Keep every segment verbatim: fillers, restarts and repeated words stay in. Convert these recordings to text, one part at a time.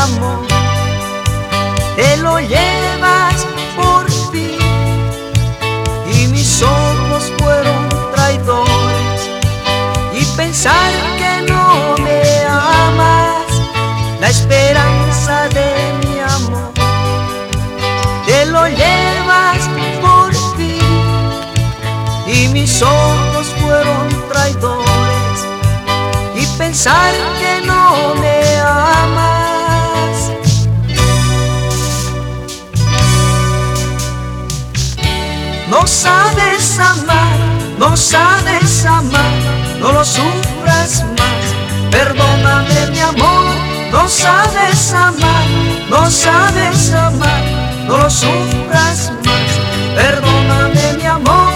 amor, te lo llevas por fin, y mis ojos fueron traidores, y pensar que no me amas, la esperanza de mi amor, te lo llevas por fin, y mis ojos fueron traidores, y pensar que no me amas. No sabes amar, no sabes amar, no lo sufras más, perdóname mi amor. No sabes amar, no sabes amar, no lo sufras más, perdóname mi amor.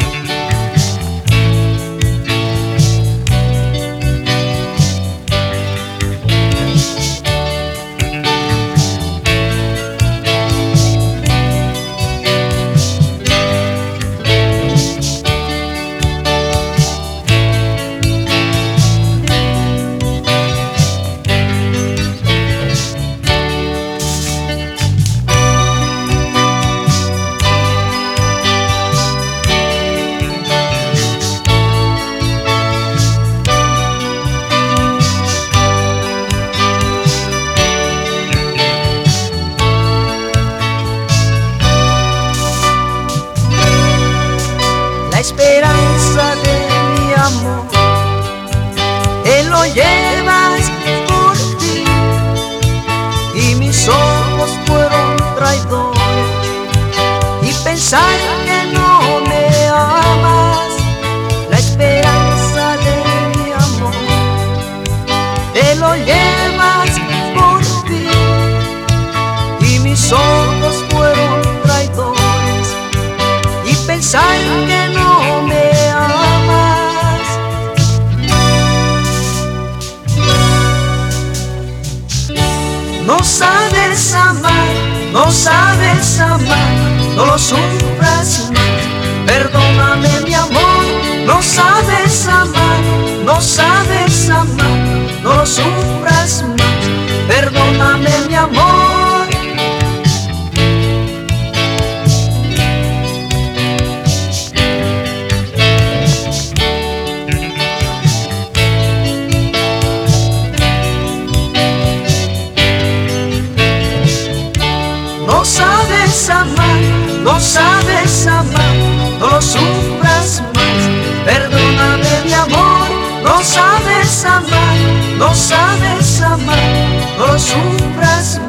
La esperanza de mi amor, te lo llevas por ti, y mis ojos fueron traidores, y pensar que no me amas, la esperanza de mi amor, te lo llevas por ti, y mis ojos fueron traidores, y pensar que no me amas. No sabes amar, no sabes amar, no lo sufras más, perdóname mi amor. No sabes amar, no sabes amar, no lo sufras más, perdóname mi amor. No sabes amar, no sabes amar, no lo sufras más, perdóname mi amor. No sabes amar, no sabes amar, no lo sufras más.